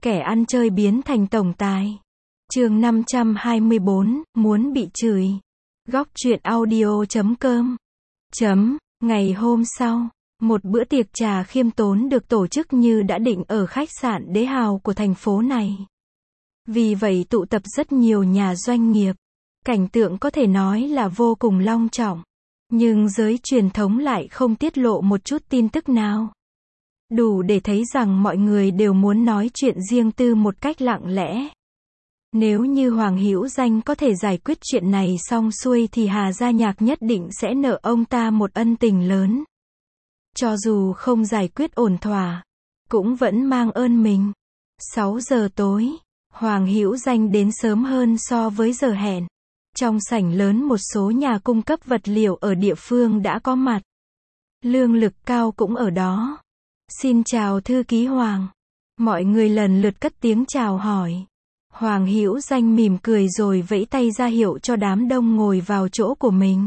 Kẻ ăn chơi biến thành tổng tài. Chương 524, muốn bị chửi. Góc truyện audio.com. Ngày hôm sau, một bữa tiệc trà khiêm tốn được tổ chức như đã định ở khách sạn Đế Hào của thành phố này. Vì vậy tụ tập rất nhiều nhà doanh nghiệp. Cảnh tượng có thể nói là vô cùng long trọng. Nhưng giới truyền thống lại không tiết lộ một chút tin tức nào. Đủ để thấy rằng mọi người đều muốn nói chuyện riêng tư một cách lặng lẽ. Nếu như Hoàng Hữu Danh có thể giải quyết chuyện này xong xuôi thì Hà Gia Nhạc nhất định sẽ nợ ông ta một ân tình lớn. Cho dù không giải quyết ổn thỏa, cũng vẫn mang ơn mình. 6 giờ tối, Hoàng Hữu Danh đến sớm hơn so với giờ hẹn. Trong sảnh lớn một số nhà cung cấp vật liệu ở địa phương đã có mặt. Lương Lực Cao cũng ở đó. Xin chào thư ký Hoàng. Mọi người lần lượt cất tiếng chào hỏi. Hoàng Hữu Danh mỉm cười rồi vẫy tay ra hiệu cho đám đông ngồi vào chỗ của mình.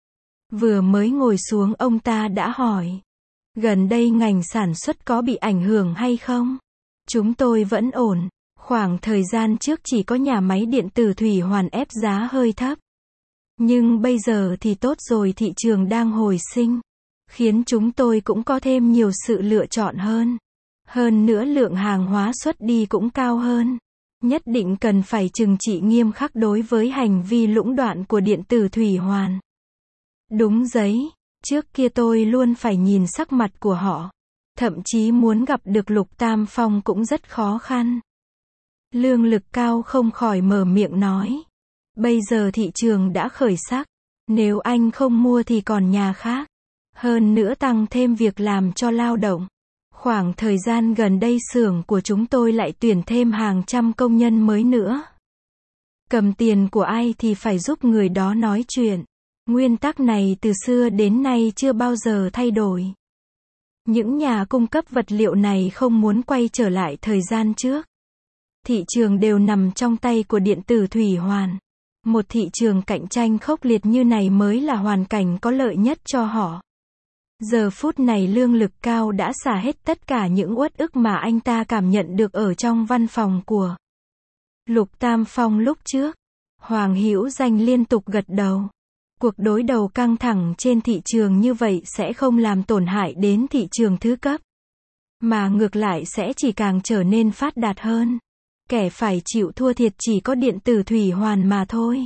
Vừa mới ngồi xuống ông ta đã hỏi. Gần đây ngành sản xuất có bị ảnh hưởng hay không? Chúng tôi vẫn ổn. Khoảng thời gian trước chỉ có nhà máy điện tử Thủy Hoàn ép giá hơi thấp. Nhưng bây giờ thì tốt rồi, thị trường đang hồi sinh. Khiến chúng tôi cũng có thêm nhiều sự lựa chọn hơn. Hơn nữa lượng hàng hóa xuất đi cũng cao hơn. Nhất định cần phải trừng trị nghiêm khắc đối với hành vi lũng đoạn của điện tử Thủy Hoàn. Đúng giấy, trước kia tôi luôn phải nhìn sắc mặt của họ. Thậm chí muốn gặp được Lục Tam Phong cũng rất khó khăn. Lương Lực Cao không khỏi mở miệng nói. Bây giờ thị trường đã khởi sắc. Nếu anh không mua thì còn nhà khác. Hơn nữa tăng thêm việc làm cho lao động. Khoảng thời gian gần đây xưởng của chúng tôi lại tuyển thêm hàng trăm công nhân mới nữa. Cầm tiền của ai thì phải giúp người đó nói chuyện. Nguyên tắc này từ xưa đến nay chưa bao giờ thay đổi. Những nhà cung cấp vật liệu này không muốn quay trở lại thời gian trước. Thị trường đều nằm trong tay của điện tử Thủy Hoàn. Một thị trường cạnh tranh khốc liệt như này mới là hoàn cảnh có lợi nhất cho họ. Giờ phút này Lương Lực Cao đã xả hết tất cả những uất ức mà anh ta cảm nhận được ở trong văn phòng của Lục Tam Phong lúc trước. Hoàng Hữu Danh liên tục gật đầu. Cuộc đối đầu căng thẳng trên thị trường như vậy sẽ không làm tổn hại đến thị trường thứ cấp. Mà ngược lại sẽ chỉ càng trở nên phát đạt hơn. Kẻ phải chịu thua thiệt chỉ có điện tử Thủy Hoàn mà thôi.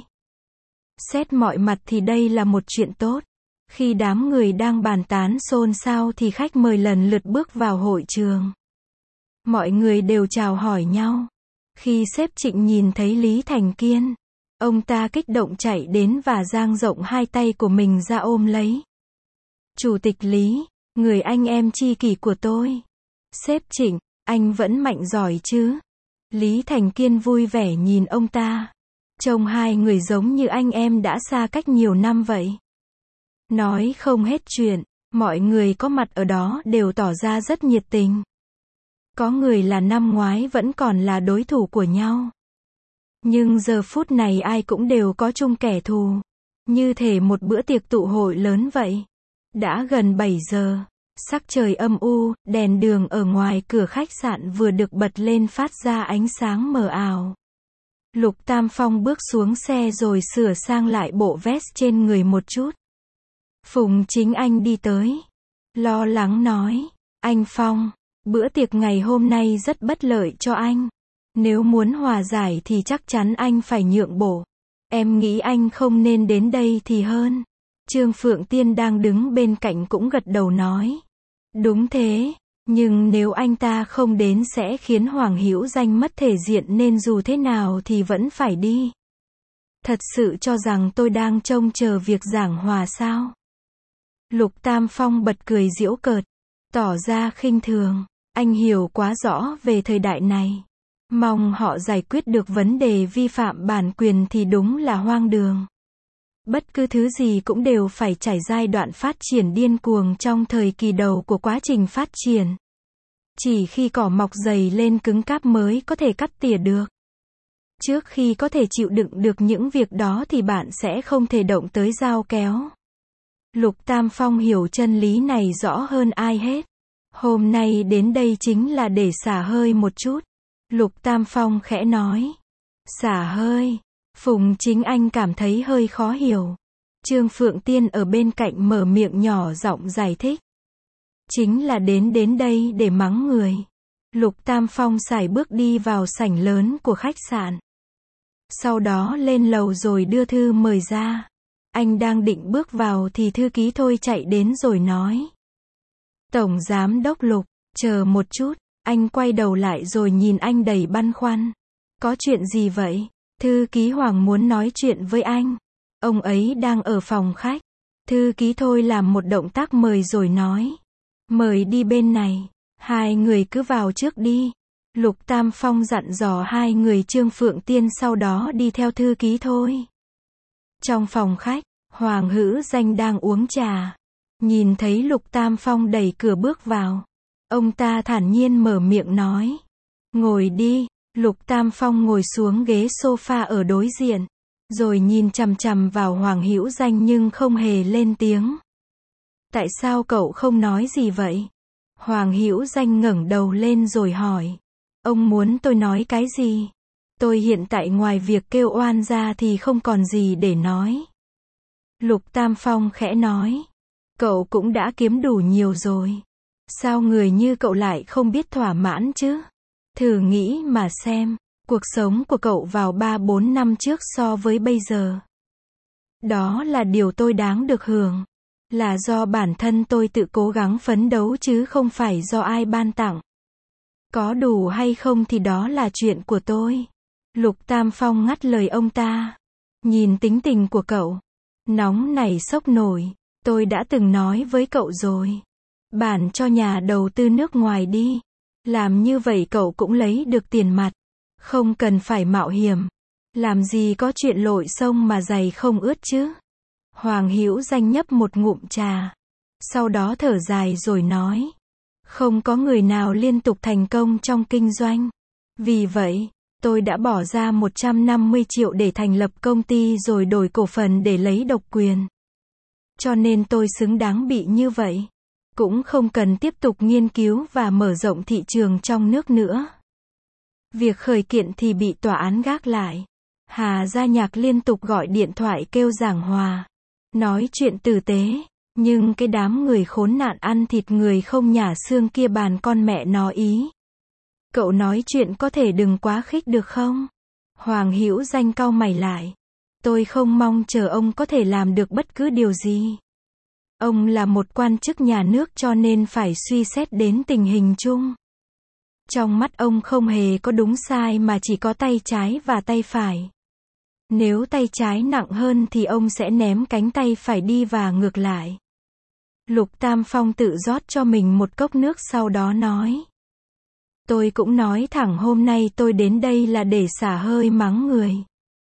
Xét mọi mặt thì đây là một chuyện tốt. Khi đám người đang bàn tán xôn xao thì khách mời lần lượt bước vào hội trường. Mọi người đều chào hỏi nhau. Khi sếp Trịnh nhìn thấy Lý Thành Kiên, ông ta kích động chạy đến và dang rộng hai tay của mình ra ôm lấy. Chủ tịch Lý, người anh em tri kỷ của tôi. Sếp Trịnh, anh vẫn mạnh giỏi chứ? Lý Thành Kiên vui vẻ nhìn ông ta. Trông hai người giống như anh em đã xa cách nhiều năm vậy. Nói không hết chuyện, mọi người có mặt ở đó đều tỏ ra rất nhiệt tình. Có người là năm ngoái vẫn còn là đối thủ của nhau. Nhưng giờ phút này ai cũng đều có chung kẻ thù. Như thể một bữa tiệc tụ hội lớn vậy. Đã gần 7 giờ. Sắc trời âm u, đèn đường ở ngoài cửa khách sạn vừa được bật lên phát ra ánh sáng mờ ảo. Lục Tam Phong bước xuống xe rồi sửa sang lại bộ vest trên người một chút. Phùng Chính Anh đi tới. Lo lắng nói. Anh Phong, bữa tiệc ngày hôm nay rất bất lợi cho anh. Nếu muốn hòa giải thì chắc chắn anh phải nhượng bộ. Em nghĩ anh không nên đến đây thì hơn. Trương Phượng Tiên đang đứng bên cạnh cũng gật đầu nói. Đúng thế, nhưng nếu anh ta không đến sẽ khiến Hoàng Hữu Danh mất thể diện nên dù thế nào thì vẫn phải đi. Thật sự cho rằng tôi đang trông chờ việc giảng hòa sao? Lục Tam Phong bật cười giễu cợt, tỏ ra khinh thường. Anh hiểu quá rõ về thời đại này. Mong họ giải quyết được vấn đề vi phạm bản quyền thì đúng là hoang đường. Bất cứ thứ gì cũng đều phải trải giai đoạn phát triển điên cuồng trong thời kỳ đầu của quá trình phát triển. Chỉ khi cỏ mọc dày lên cứng cáp mới có thể cắt tỉa được. Trước khi có thể chịu đựng được những việc đó thì bạn sẽ không thể động tới dao kéo. Lục Tam Phong hiểu chân lý này rõ hơn ai hết. Hôm nay đến đây chính là để xả hơi một chút. Lục Tam Phong khẽ nói. Xả hơi. Phùng Chính Anh cảm thấy hơi khó hiểu. Trương Phượng Tiên ở bên cạnh mở miệng nhỏ giọng giải thích. Chính là đến đây để mắng người. Lục Tam Phong sải bước đi vào sảnh lớn của khách sạn. Sau đó lên lầu rồi đưa thư mời ra. Anh đang định bước vào thì thư ký Thôi chạy đến rồi nói. Tổng giám đốc Lục, chờ một chút. Anh quay đầu lại rồi nhìn anh đầy băn khoăn. Có chuyện gì vậy? Thư ký Hoàng muốn nói chuyện với anh. Ông ấy đang ở phòng khách. Thư ký Thôi làm một động tác mời rồi nói. Mời đi bên này. Hai người cứ vào trước đi. Lục Tam Phong dặn dò hai người Trương Phượng Tiên sau đó đi theo thư ký Thôi. Trong phòng khách, Hoàng Hữu Danh đang uống trà. Nhìn thấy Lục Tam Phong đẩy cửa bước vào. Ông ta thản nhiên mở miệng nói. Ngồi đi. Lục Tam Phong ngồi xuống ghế sofa ở đối diện. Rồi nhìn chằm chằm vào Hoàng Hữu Danh nhưng không hề lên tiếng. Tại sao cậu không nói gì vậy? Hoàng Hữu Danh ngẩng đầu lên rồi hỏi. Ông muốn tôi nói cái gì? Tôi hiện tại ngoài việc kêu oan ra thì không còn gì để nói. Lục Tam Phong khẽ nói. Cậu cũng đã kiếm đủ nhiều rồi. Sao người như cậu lại không biết thỏa mãn chứ? Thử nghĩ mà xem, cuộc sống của cậu vào 3-4 năm trước so với bây giờ. Đó là điều tôi đáng được hưởng. Là do bản thân tôi tự cố gắng phấn đấu chứ không phải do ai ban tặng. Có đủ hay không thì đó là chuyện của tôi. Lục Tam Phong ngắt lời ông ta. Nhìn tính tình của cậu. Nóng nảy sốc nổi. Tôi đã từng nói với cậu rồi. Bản cho nhà đầu tư nước ngoài đi. Làm như vậy cậu cũng lấy được tiền mặt. Không cần phải mạo hiểm. Làm gì có chuyện lội sông mà giày không ướt chứ. Hoàng Hữu Danh nhấp một ngụm trà. Sau đó thở dài rồi nói. Không có người nào liên tục thành công trong kinh doanh. Vì vậy, tôi đã bỏ ra 150 triệu để thành lập công ty rồi đổi cổ phần để lấy độc quyền. Cho nên tôi xứng đáng bị như vậy. Cũng không cần tiếp tục nghiên cứu và mở rộng thị trường trong nước nữa. Việc khởi kiện thì bị tòa án gác lại. Hà Gia Nhạc liên tục gọi điện thoại kêu giảng hòa. Nói chuyện tử tế. Nhưng cái đám người khốn nạn ăn thịt người không nhả xương kia bàn con mẹ nó ý. Cậu nói chuyện có thể đừng quá khích được không? Hoàng Hữu Danh cau mày lại. Tôi không mong chờ ông có thể làm được bất cứ điều gì. Ông là một quan chức nhà nước cho nên phải suy xét đến tình hình chung. Trong mắt ông không hề có đúng sai mà chỉ có tay trái và tay phải. Nếu tay trái nặng hơn thì ông sẽ ném cánh tay phải đi và ngược lại. Lục Tam Phong tự rót cho mình một cốc nước sau đó nói. Tôi cũng nói thẳng hôm nay tôi đến đây là để xả hơi mắng người.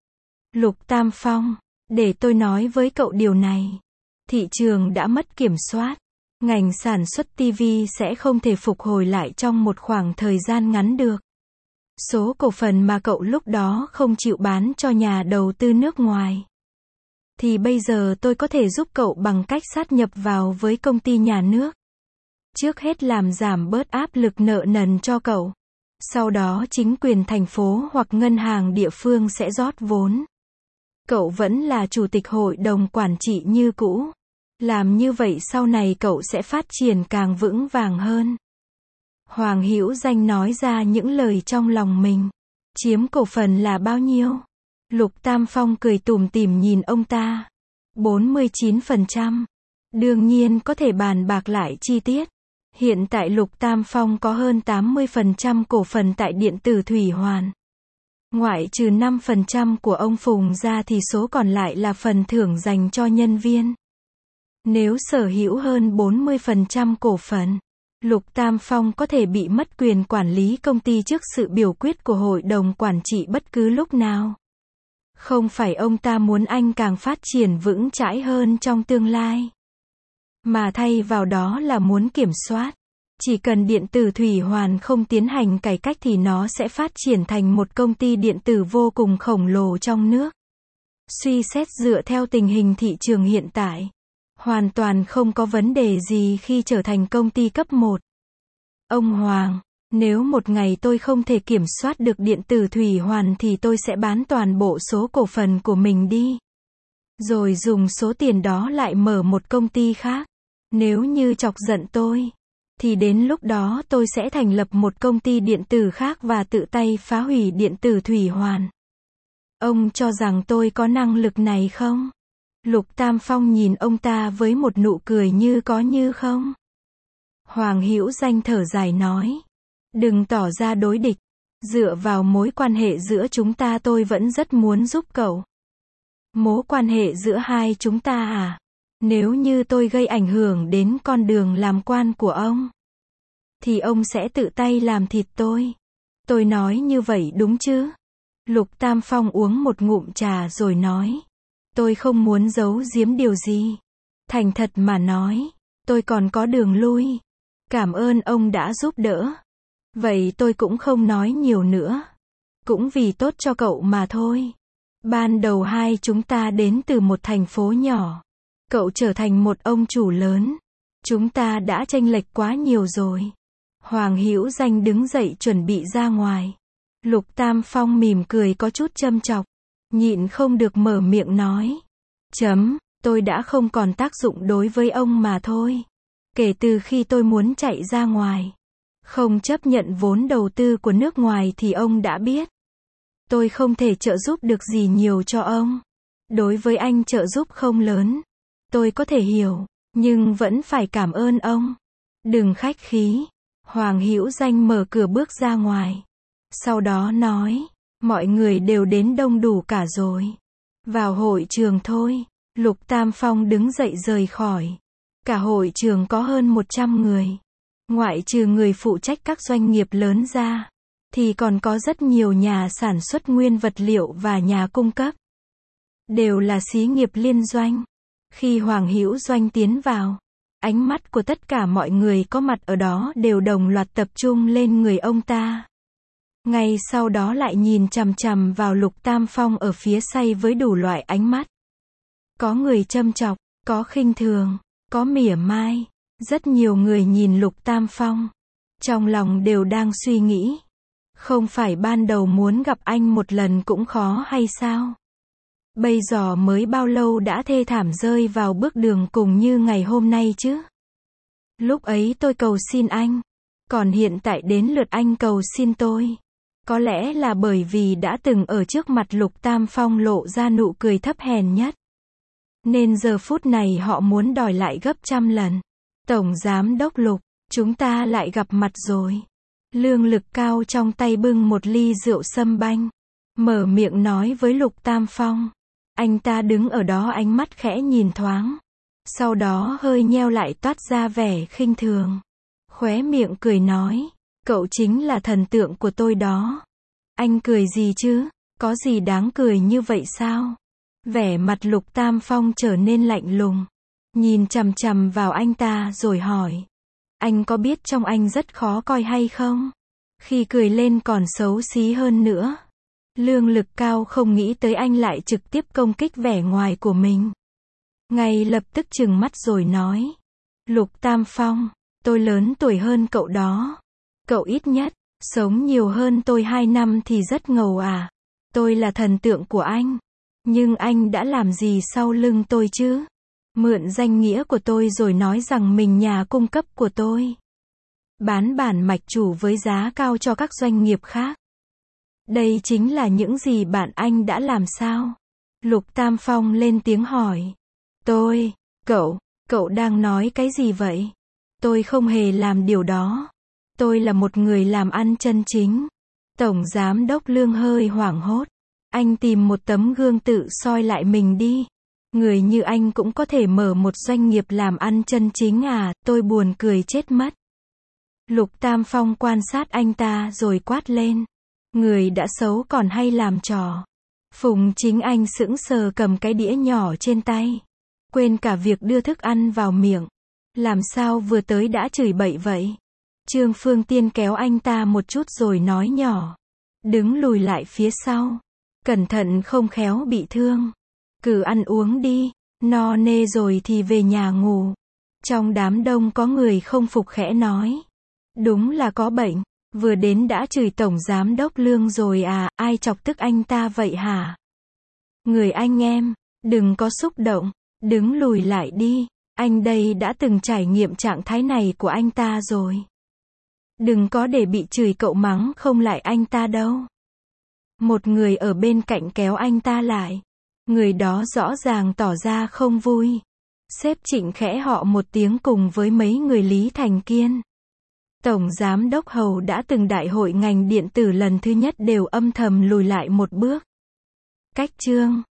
Lục Tam Phong, để tôi nói với cậu điều này. Thị trường đã mất kiểm soát. Ngành sản xuất TV sẽ không thể phục hồi lại trong một khoảng thời gian ngắn được. Số cổ phần mà cậu lúc đó không chịu bán cho nhà đầu tư nước ngoài. Thì bây giờ tôi có thể giúp cậu bằng cách sát nhập vào với công ty nhà nước. Trước hết làm giảm bớt áp lực nợ nần cho cậu. Sau đó chính quyền thành phố hoặc ngân hàng địa phương sẽ rót vốn. Cậu vẫn là chủ tịch hội đồng quản trị như cũ. Làm như vậy sau này cậu sẽ phát triển càng vững vàng hơn. Hoàng Hữu Danh nói ra những lời trong lòng mình. Chiếm cổ phần là bao nhiêu? Lục Tam Phong cười tủm tỉm nhìn ông ta. 49%. Đương nhiên có thể bàn bạc lại chi tiết. Hiện tại Lục Tam Phong có hơn 80% cổ phần tại điện tử Thủy Hoàn. Ngoại trừ 5% của ông Phùng ra thì số còn lại là phần thưởng dành cho nhân viên. Nếu sở hữu hơn 40% cổ phần, Lục Tam Phong có thể bị mất quyền quản lý công ty trước sự biểu quyết của hội đồng quản trị bất cứ lúc nào. Không phải ông ta muốn anh càng phát triển vững chãi hơn trong tương lai, mà thay vào đó là muốn kiểm soát. Chỉ cần điện tử Thủy Hoàn không tiến hành cải cách thì nó sẽ phát triển thành một công ty điện tử vô cùng khổng lồ trong nước. Suy xét dựa theo tình hình thị trường hiện tại, hoàn toàn không có vấn đề gì khi trở thành công ty cấp 1. Ông Hoàng, Nếu một ngày tôi không thể kiểm soát được điện tử thủy hoàn thì tôi sẽ bán toàn bộ số cổ phần của mình đi. Rồi dùng số tiền đó lại mở một công ty khác. Nếu như chọc giận tôi, thì đến lúc đó tôi sẽ thành lập một công ty điện tử khác và tự tay phá hủy điện tử thủy hoàn. Ông cho rằng tôi có năng lực này không? Lục Tam Phong nhìn ông ta với một nụ cười như có như không. Hoàng Hữu Danh thở dài nói. Đừng tỏ ra đối địch. Dựa vào mối quan hệ giữa chúng ta tôi vẫn rất muốn giúp cậu. Mối quan hệ giữa hai chúng ta à? Nếu như tôi gây ảnh hưởng đến con đường làm quan của ông, thì ông sẽ tự tay làm thịt tôi. Tôi nói như vậy đúng chứ? Lục Tam Phong uống một ngụm trà rồi nói. Tôi không muốn giấu giếm điều gì. Thành thật mà nói, tôi còn có đường lui. Cảm ơn ông đã giúp đỡ. Vậy tôi cũng không nói nhiều nữa. Cũng vì tốt cho cậu mà thôi. Ban đầu hai chúng ta đến từ một thành phố nhỏ. Cậu trở thành một ông chủ lớn. Chúng ta đã chênh lệch quá nhiều rồi. Hoàng Hữu Danh đứng dậy chuẩn bị ra ngoài. Lục Tam Phong mỉm cười có chút châm chọc. Nhịn không được mở miệng nói. Tôi đã không còn tác dụng đối với ông mà thôi. Kể từ khi tôi muốn chạy ra ngoài, không chấp nhận vốn đầu tư của nước ngoài thì ông đã biết. Tôi không thể trợ giúp được gì nhiều cho ông. Đối với anh trợ giúp không lớn. Tôi có thể hiểu, nhưng vẫn phải cảm ơn ông. Đừng khách khí. Hoàng Hữu Danh mở cửa bước ra ngoài. Sau đó nói, mọi người đều đến đông đủ cả rồi. Vào hội trường thôi. Lục Tam Phong đứng dậy rời khỏi. Cả hội trường có hơn 100 người. Ngoại trừ người phụ trách các doanh nghiệp lớn ra, thì còn có rất nhiều nhà sản xuất nguyên vật liệu và nhà cung cấp. Đều là xí nghiệp liên doanh. Khi Hoàng Hữu Doanh tiến vào, ánh mắt của tất cả mọi người có mặt ở đó đều đồng loạt tập trung lên người ông ta. Ngay sau đó lại nhìn chằm chằm vào Lục Tam Phong ở phía sau với đủ loại ánh mắt. Có người châm chọc, có khinh thường, có mỉa mai. Rất nhiều người nhìn Lục Tam Phong. Trong lòng đều đang suy nghĩ. Không phải ban đầu muốn gặp anh một lần cũng khó hay sao? Bây giờ mới bao lâu đã thê thảm rơi vào bước đường cùng như ngày hôm nay chứ? Lúc ấy tôi cầu xin anh. Còn hiện tại đến lượt anh cầu xin tôi. Có lẽ là bởi vì đã từng ở trước mặt Lục Tam Phong lộ ra nụ cười thấp hèn nhất. Nên giờ phút này họ muốn đòi lại gấp trăm lần. Tổng Giám đốc Lục, chúng ta lại gặp mặt rồi. Lương Lực Cao trong tay bưng một ly rượu sâm banh. Mở miệng nói với Lục Tam Phong. Anh ta đứng ở đó ánh mắt khẽ nhìn thoáng. Sau đó hơi nheo lại toát ra vẻ khinh thường. Khóe miệng cười nói. Cậu chính là thần tượng của tôi đó. Anh cười gì chứ? Có gì đáng cười như vậy sao? Vẻ mặt Lục Tam Phong trở nên lạnh lùng. Nhìn chằm chằm vào anh ta rồi hỏi. Anh có biết trong anh rất khó coi hay không? Khi cười lên còn xấu xí hơn nữa. Lương Lực Cao không nghĩ tới anh lại trực tiếp công kích vẻ ngoài của mình. Ngay lập tức trừng mắt rồi nói. Lục Tam Phong, tôi lớn tuổi hơn cậu đó. Cậu ít nhất, sống nhiều hơn tôi 2 năm thì rất ngầu à. Tôi là thần tượng của anh. Nhưng anh đã làm gì sau lưng tôi chứ? Mượn danh nghĩa của tôi rồi nói rằng mình nhà cung cấp của tôi. Bán bản mạch chủ với giá cao cho các doanh nghiệp khác. Đây chính là những gì bạn anh đã làm sao? Lục Tam Phong lên tiếng hỏi. Cậu đang nói cái gì vậy? Tôi không hề làm điều đó. Tôi là một người làm ăn chân chính. Tổng Giám đốc Lương hơi hoảng hốt. Anh tìm một tấm gương tự soi lại mình đi. Người như anh cũng có thể mở một doanh nghiệp làm ăn chân chính à? Tôi buồn cười chết mất. Lục Tam Phong quan sát anh ta rồi quát lên. Người đã xấu còn hay làm trò. Phùng Chính Anh sững sờ cầm cái đĩa nhỏ trên tay. Quên cả việc đưa thức ăn vào miệng. Làm sao vừa tới đã chửi bậy vậy? Trương Phương Tiên kéo anh ta một chút rồi nói nhỏ. Đứng lùi lại phía sau. Cẩn thận không khéo bị thương. Cứ ăn uống đi. No nê rồi thì về nhà ngủ. Trong đám đông có người không phục khẽ nói. Đúng là có bệnh. Vừa đến đã chửi Tổng Giám đốc Lương rồi à, ai chọc tức anh ta vậy hả? Người anh em, đừng có xúc động, đứng lùi lại đi, anh đây đã từng trải nghiệm trạng thái này của anh ta rồi. Đừng có để bị chửi cậu mắng không lại anh ta đâu. Một người ở bên cạnh kéo anh ta lại. Người đó rõ ràng tỏ ra không vui. Sếp Trịnh khẽ họ một tiếng cùng với mấy người Lý Thành Kiên. Tổng Giám đốc Hầu đã từng đại hội ngành điện tử lần thứ nhất đều âm thầm lùi lại một bước. Cách chương